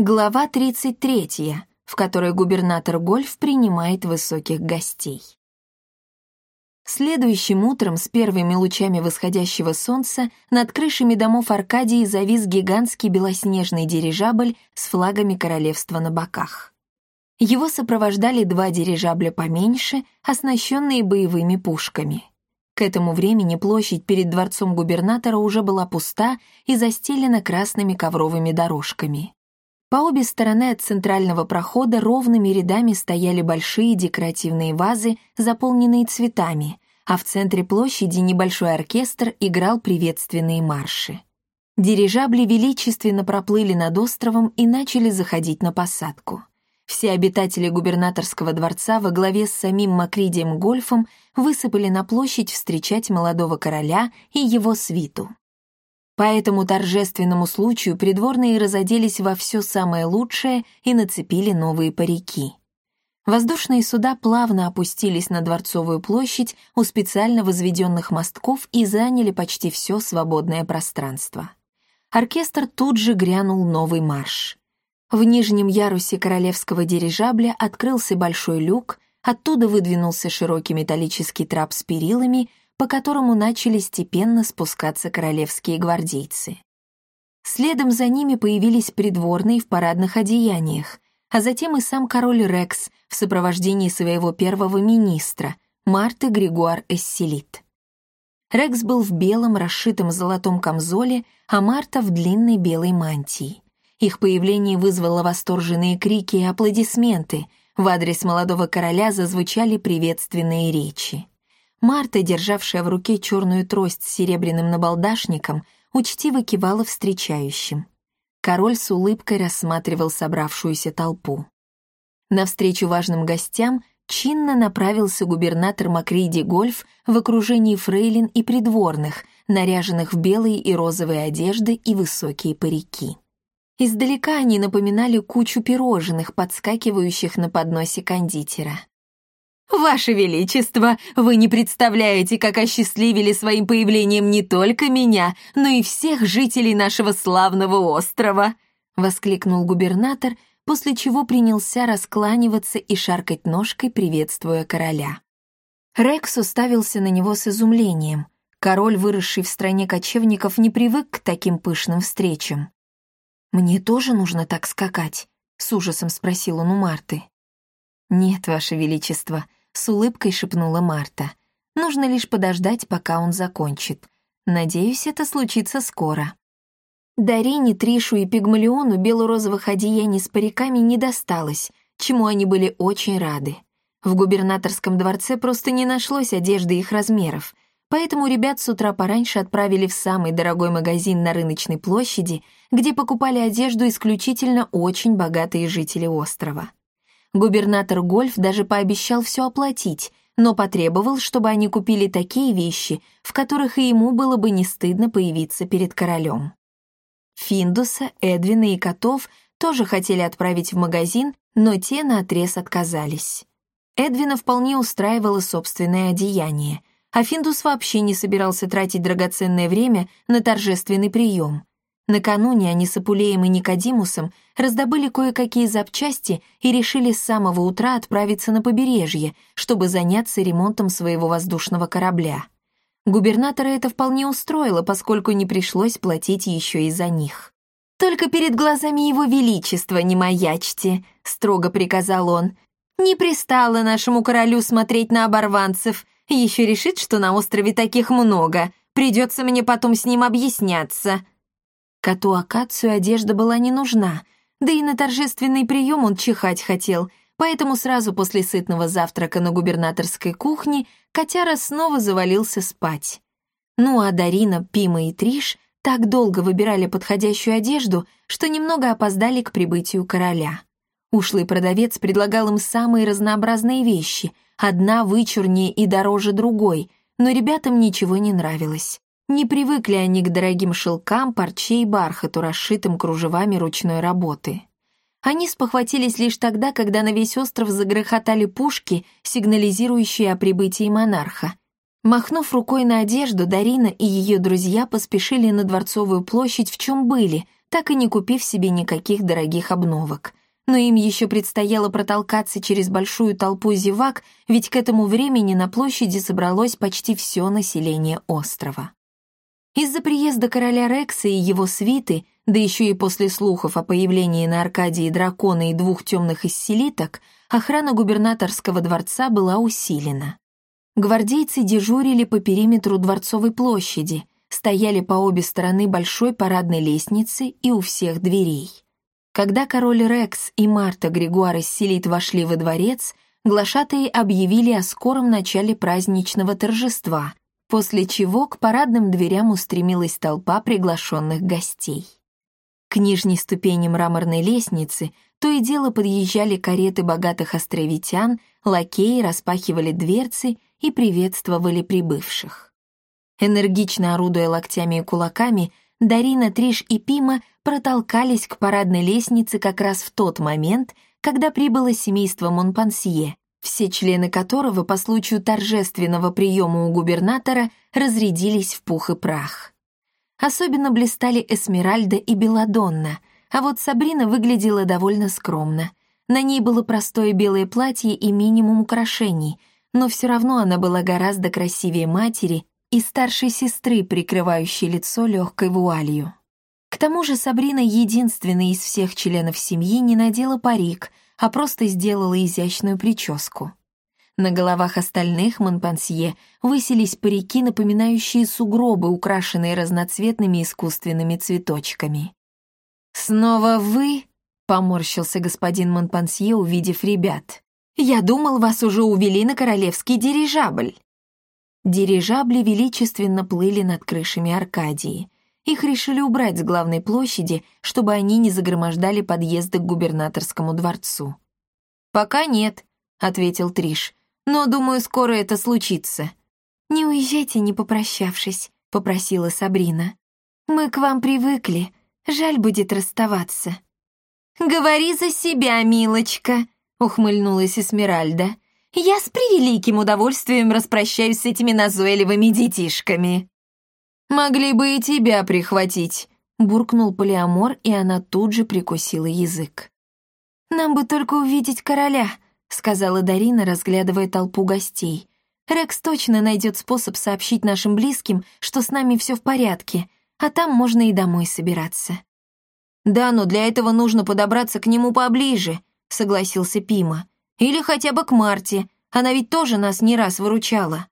Глава 33, в которой губернатор Гольф принимает высоких гостей. Следующим утром с первыми лучами восходящего солнца над крышами домов Аркадии завис гигантский белоснежный дирижабль с флагами королевства на боках. Его сопровождали два дирижабля поменьше, оснащенные боевыми пушками. К этому времени площадь перед дворцом губернатора уже была пуста и застелена красными ковровыми дорожками. По обе стороны от центрального прохода ровными рядами стояли большие декоративные вазы, заполненные цветами, а в центре площади небольшой оркестр играл приветственные марши. Дирижабли величественно проплыли над островом и начали заходить на посадку. Все обитатели губернаторского дворца во главе с самим Макридием Гольфом высыпали на площадь встречать молодого короля и его свиту. По этому торжественному случаю придворные разоделись во все самое лучшее и нацепили новые парики. Воздушные суда плавно опустились на Дворцовую площадь у специально возведенных мостков и заняли почти все свободное пространство. Оркестр тут же грянул новый марш. В нижнем ярусе королевского дирижабля открылся большой люк, оттуда выдвинулся широкий металлический трап с перилами, по которому начали степенно спускаться королевские гвардейцы. Следом за ними появились придворные в парадных одеяниях, а затем и сам король Рекс в сопровождении своего первого министра, Марты Григуар Эсселит. Рекс был в белом, расшитом золотом камзоле, а Марта в длинной белой мантии. Их появление вызвало восторженные крики и аплодисменты, в адрес молодого короля зазвучали приветственные речи. Марта, державшая в руке черную трость с серебряным набалдашником, учтиво кивала встречающим. Король с улыбкой рассматривал собравшуюся толпу. Навстречу важным гостям чинно направился губернатор Макриди Гольф в окружении фрейлин и придворных, наряженных в белые и розовые одежды и высокие парики. Издалека они напоминали кучу пирожных, подскакивающих на подносе кондитера. «Ваше Величество, вы не представляете, как осчастливили своим появлением не только меня, но и всех жителей нашего славного острова!» — воскликнул губернатор, после чего принялся раскланиваться и шаркать ножкой, приветствуя короля. Рекс уставился на него с изумлением. Король, выросший в стране кочевников, не привык к таким пышным встречам. «Мне тоже нужно так скакать?» — с ужасом спросил он у Марты. «Нет, Ваше Величество», — с улыбкой шепнула Марта. «Нужно лишь подождать, пока он закончит. Надеюсь, это случится скоро». Дарине, Тришу и Пигмалиону бело-розовых одеяний с париками не досталось, чему они были очень рады. В губернаторском дворце просто не нашлось одежды их размеров, поэтому ребят с утра пораньше отправили в самый дорогой магазин на рыночной площади, где покупали одежду исключительно очень богатые жители острова. Губернатор Гольф даже пообещал все оплатить, но потребовал, чтобы они купили такие вещи, в которых и ему было бы не стыдно появиться перед королем. Финдуса, Эдвина и котов тоже хотели отправить в магазин, но те наотрез отказались. Эдвина вполне устраивало собственное одеяние, а Финдус вообще не собирался тратить драгоценное время на торжественный прием. Накануне они с Апулеем и Никодимусом раздобыли кое-какие запчасти и решили с самого утра отправиться на побережье, чтобы заняться ремонтом своего воздушного корабля. Губернатора это вполне устроило, поскольку не пришлось платить еще и за них. «Только перед глазами его величества не маячьте», — строго приказал он. «Не пристало нашему королю смотреть на оборванцев. Еще решит, что на острове таких много. Придется мне потом с ним объясняться». Коту Акацию одежда была не нужна, да и на торжественный прием он чихать хотел, поэтому сразу после сытного завтрака на губернаторской кухне котяра снова завалился спать. Ну а Дарина, Пима и Триш так долго выбирали подходящую одежду, что немного опоздали к прибытию короля. Ушлый продавец предлагал им самые разнообразные вещи, одна вычурнее и дороже другой, но ребятам ничего не нравилось. Не привыкли они к дорогим шелкам, парче и бархату, расшитым кружевами ручной работы. Они спохватились лишь тогда, когда на весь остров загрохотали пушки, сигнализирующие о прибытии монарха. Махнув рукой на одежду, Дарина и ее друзья поспешили на Дворцовую площадь в чем были, так и не купив себе никаких дорогих обновок. Но им еще предстояло протолкаться через большую толпу зевак, ведь к этому времени на площади собралось почти все население острова. Из-за приезда короля Рекса и его свиты, да еще и после слухов о появлении на Аркадии дракона и 2 темных исселиток, охрана губернаторского дворца была усилена. Гвардейцы дежурили по периметру Дворцовой площади, стояли по обе стороны большой парадной лестницы и у всех дверей. Когда король Рекс и Марта Григуар Исселит вошли во дворец, глашатаи объявили о скором начале праздничного торжества, после чего к парадным дверям устремилась толпа приглашенных гостей. К нижней ступени мраморной лестницы то и дело подъезжали кареты богатых островитян, лакеи распахивали дверцы и приветствовали прибывших. Энергично орудуя локтями и кулаками, Дарина, Триш и Пима протолкались к парадной лестнице как раз в тот момент, когда прибыло семейство Монпансье, все члены которого по случаю торжественного приема у губернатора разрядились в пух и прах. Особенно блистали Эсмеральда и Белладонна, а вот Сабрина выглядела довольно скромно. На ней было простое белое платье и минимум украшений, но все равно она была гораздо красивее матери и старшей сестры, прикрывающей лицо легкой вуалью. К тому же Сабрина, единственная из всех членов семьи, не надела парик, а просто сделала изящную прическу. На головах остальных Монпансье высились парики, напоминающие сугробы, украшенные разноцветными искусственными цветочками. «Снова вы?» — поморщился господин Монпансье, увидев ребят. «Я думал, вас уже увели на королевский дирижабль». Дирижабли величественно плыли над крышами Аркадии. Их решили убрать с главной площади, чтобы они не загромождали подъезды к губернаторскому дворцу. «Пока нет», — ответил Триш, «но, думаю, скоро это случится». «Не уезжайте, не попрощавшись», — попросила Сабрина. «Мы к вам привыкли, жаль будет расставаться». «Говори за себя, милочка», — ухмыльнулась Эсмеральда. «Я с превеликим удовольствием распрощаюсь с этими назойливыми детишками». «Могли бы и тебя прихватить», — буркнул Полиамор, и она тут же прикусила язык. «Нам бы только увидеть короля», — сказала Дарина, разглядывая толпу гостей. «Рекс точно найдет способ сообщить нашим близким, что с нами все в порядке, а там можно и домой собираться». «Да, но для этого нужно подобраться к нему поближе», — согласился Пима. «Или хотя бы к Марте, она ведь тоже нас не раз выручала».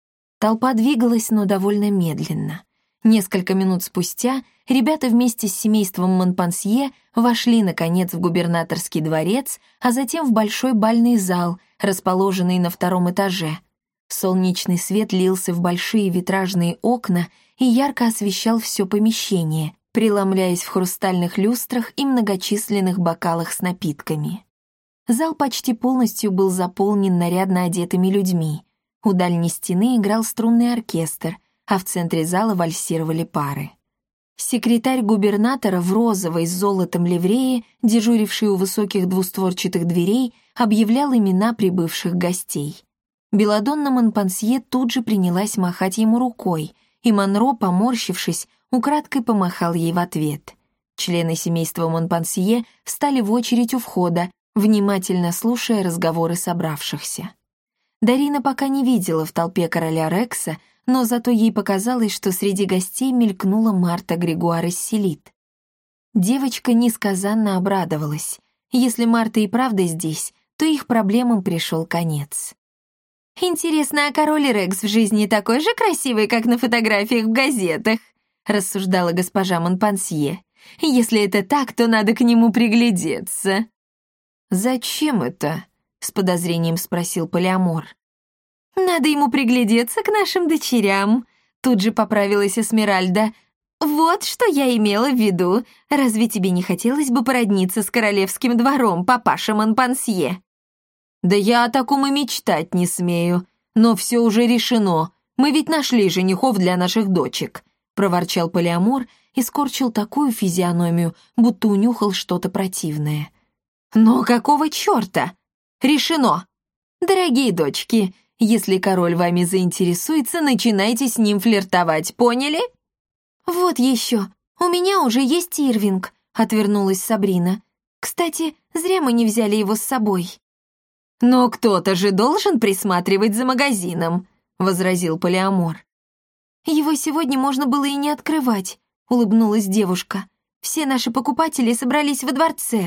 Толпа двигалась, но довольно медленно. Несколько минут спустя ребята вместе с семейством Монпансье вошли, наконец, в губернаторский дворец, а затем в большой бальный зал, расположенный на 2 этаже. Солнечный свет лился в большие витражные окна и ярко освещал все помещение, преломляясь в хрустальных люстрах и многочисленных бокалах с напитками. Зал почти полностью был заполнен нарядно одетыми людьми. У дальней стены играл струнный оркестр, а в центре зала вальсировали пары. Секретарь губернатора в розовой с золотом ливрее, дежуривший у высоких двустворчатых дверей, объявлял имена прибывших гостей. Белладонна Монпансье тут же принялась махать ему рукой, и Монро, поморщившись, украдкой помахал ей в ответ. Члены семейства Монпансье встали в очередь у входа, внимательно слушая разговоры собравшихся. Дарина пока не видела в толпе короля Рекса, но зато ей показалось, что среди гостей мелькнула Марта Григуар Исселит. Девочка несказанно обрадовалась. Если Марта и правда здесь, то их проблемам пришел конец. «Интересно, а король Рекс в жизни такой же красивый, как на фотографиях в газетах?» — рассуждала госпожа Монпансье. «Если это так, то надо к нему приглядеться». «Зачем это?» — с подозрением спросил Полиамор. «Надо ему приглядеться к нашим дочерям», — тут же поправилась Эсмеральда. «Вот что я имела в виду. Разве тебе не хотелось бы породниться с королевским двором, папаша Монпансье?» «Да я о таком и мечтать не смею. Но все уже решено. Мы ведь нашли женихов для наших дочек», — проворчал Полиамор и скорчил такую физиономию, будто унюхал что-то противное. «Но какого черта? Решено! Дорогие дочки, если король вами заинтересуется, начинайте с ним флиртовать, поняли?» «Вот еще», «У меня уже есть Ирвинг», — отвернулась Сабрина. «Кстати, зря мы не взяли его с собой». «Но кто-то же должен присматривать за магазином», — возразил Полиамор. «Его сегодня можно было и не открывать», — улыбнулась девушка. «Все наши покупатели собрались во дворце».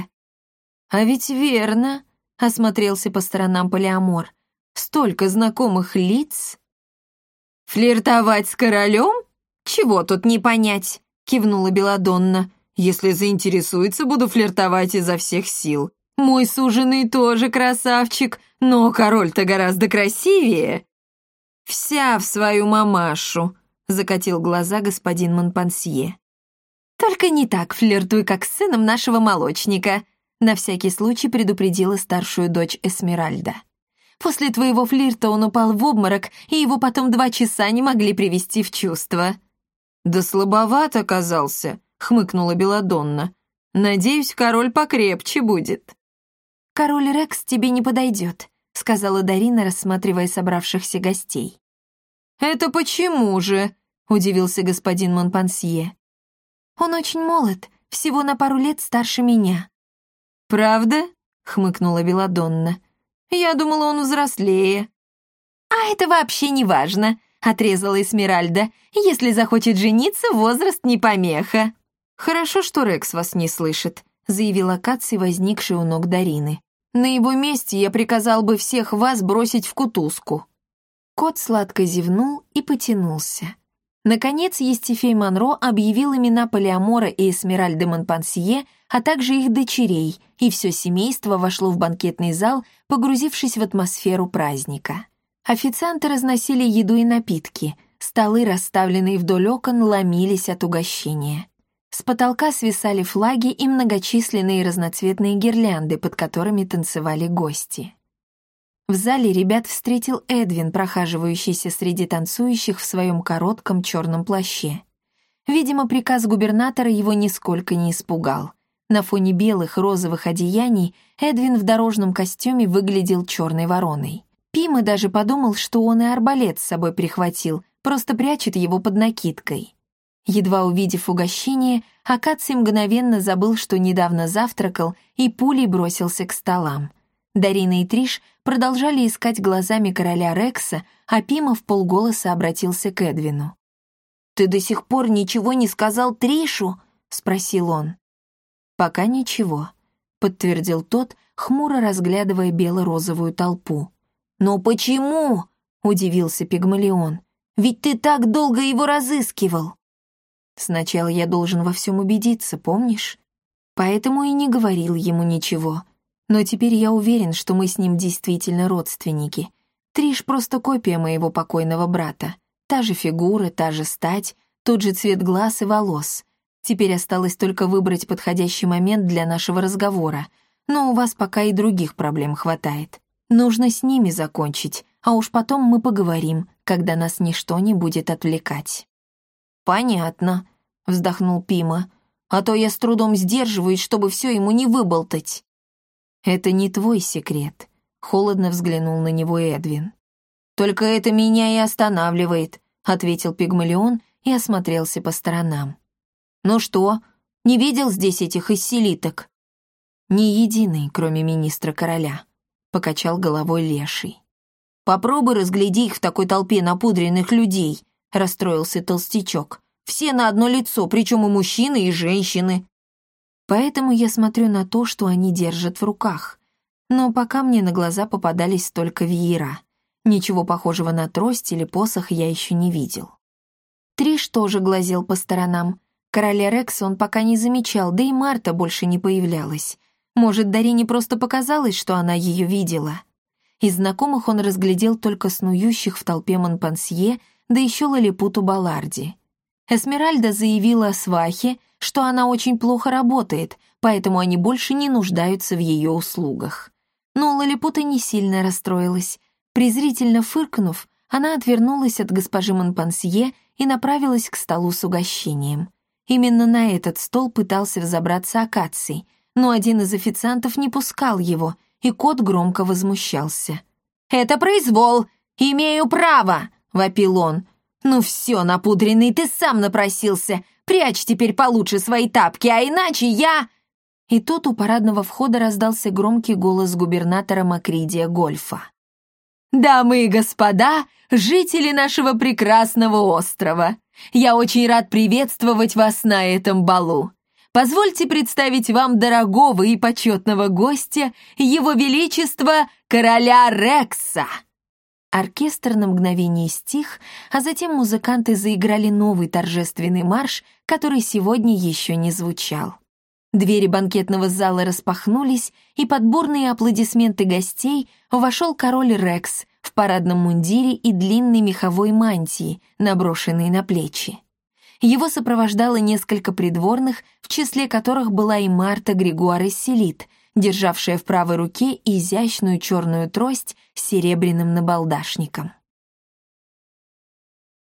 «А ведь верно», — осмотрелся по сторонам Полиамор. «Столько знакомых лиц». «Флиртовать с королем? Чего тут не понять?» — кивнула Беладонна. «Если заинтересуется, буду флиртовать изо всех сил. Мой суженый тоже красавчик, но король-то гораздо красивее». «Вся в свою мамашу», — закатил глаза господин Монпансье. «Только не так флиртуй, как с сыном нашего молочника», — на всякий случай предупредила старшую дочь Эсмеральда. «После твоего флирта он упал в обморок, и его потом 2 часа не могли привести в чувство». «Да слабоват оказался», — хмыкнула Беладонна. «Надеюсь, король покрепче будет». «Король Рекс тебе не подойдет», — сказала Дарина, рассматривая собравшихся гостей. «Это почему же?» — удивился господин Монпансье. «Он очень молод, всего на пару лет старше меня». «Правда?» — хмыкнула Беладонна. «Я думала, он взрослее». «А это вообще не важно», — отрезала Эсмеральда. «Если захочет жениться, возраст не помеха». «Хорошо, что Рекс вас не слышит», — заявила Каци, возникший у ног Дарины. «На его месте я приказал бы всех вас бросить в кутузку». Кот сладко зевнул и потянулся. Наконец, Естифей Монро объявил имена Полиамора и Эсмеральды Монпансье, а также их дочерей, и все семейство вошло в банкетный зал, погрузившись в атмосферу праздника. Официанты разносили еду и напитки, столы, расставленные вдоль окон, ломились от угощения. С потолка свисали флаги и многочисленные разноцветные гирлянды, под которыми танцевали гости. В зале ребят встретил Эдвин, прохаживающийся среди танцующих в своем коротком черном плаще. Видимо, приказ губернатора его нисколько не испугал. На фоне белых розовых одеяний Эдвин в дорожном костюме выглядел черной вороной. Пима даже подумал, что он и арбалет с собой прихватил, просто прячет его под накидкой. Едва увидев угощение, Акаций мгновенно забыл, что недавно завтракал, и пулей бросился к столам. Дарина и Триш продолжали искать глазами короля Рекса, а Пима вполголоса обратился к Эдвину. «Ты до сих пор ничего не сказал Тришу?» — спросил он. «Пока ничего», — подтвердил тот, хмуро разглядывая бело-розовую толпу. «Но почему?» — удивился Пигмалион. «Ведь ты так долго его разыскивал». «Сначала я должен во всем убедиться, помнишь? Поэтому и не говорил ему ничего. Но теперь я уверен, что мы с ним действительно родственники. Триш просто копия моего покойного брата. Та же фигура, та же стать, тот же цвет глаз и волос. Теперь осталось только выбрать подходящий момент для нашего разговора. Но у вас пока и других проблем хватает. Нужно с ними закончить, а уж потом мы поговорим, когда нас ничто не будет отвлекать». «Понятно», — вздохнул Пима. «А то я с трудом сдерживаюсь, чтобы все ему не выболтать». «Это не твой секрет», — холодно взглянул на него Эдвин. «Только это меня и останавливает», — ответил Пигмалион и осмотрелся по сторонам. «Ну что, не видел здесь этих исселиток?» «Ни единый, кроме министра короля», — покачал головой Леший. «Попробуй разгляди их в такой толпе напудренных людей», — расстроился толстячок. «Все на одно лицо, причем и мужчины, и женщины». Поэтому я смотрю на то, что они держат в руках. Но пока мне на глаза попадались только веера. Ничего похожего на трость или посох я еще не видел. Триш тоже глазел по сторонам. Короля Рекса он пока не замечал, да и Марта больше не появлялась. Может, Дарине просто показалось, что она ее видела. Из знакомых он разглядел только снующих в толпе Монпансье, да еще Лалипуту Балларди. Эсмеральда заявила свахе, что она очень плохо работает, поэтому они больше не нуждаются в ее услугах. Но Лалипута не сильно расстроилась. Презрительно фыркнув, она отвернулась от госпожи Монпансье и направилась к столу с угощением. Именно на этот стол пытался взобраться Акаций, но один из официантов не пускал его, и кот громко возмущался. «Это произвол! Имею право!» — вопил он. «Ну все, напудренный, ты сам напросился. Прячь теперь получше свои тапки, а иначе я...» И тут у парадного входа раздался громкий голос губернатора Макридия Гольфа. «Дамы и господа, жители нашего прекрасного острова, я очень рад приветствовать вас на этом балу. Позвольте представить вам дорогого и почетного гостя, Его Величество короля Рекса!» Оркестр на мгновение стих, а затем музыканты заиграли новый торжественный марш, который сегодня еще не звучал. Двери банкетного зала распахнулись, и под бурные аплодисменты гостей вошел король Рекс в парадном мундире и длинной меховой мантии, наброшенной на плечи. Его сопровождало несколько придворных, в числе которых была и Марта Григуар-Селит, державшая в правой руке изящную черную трость с серебряным набалдашником.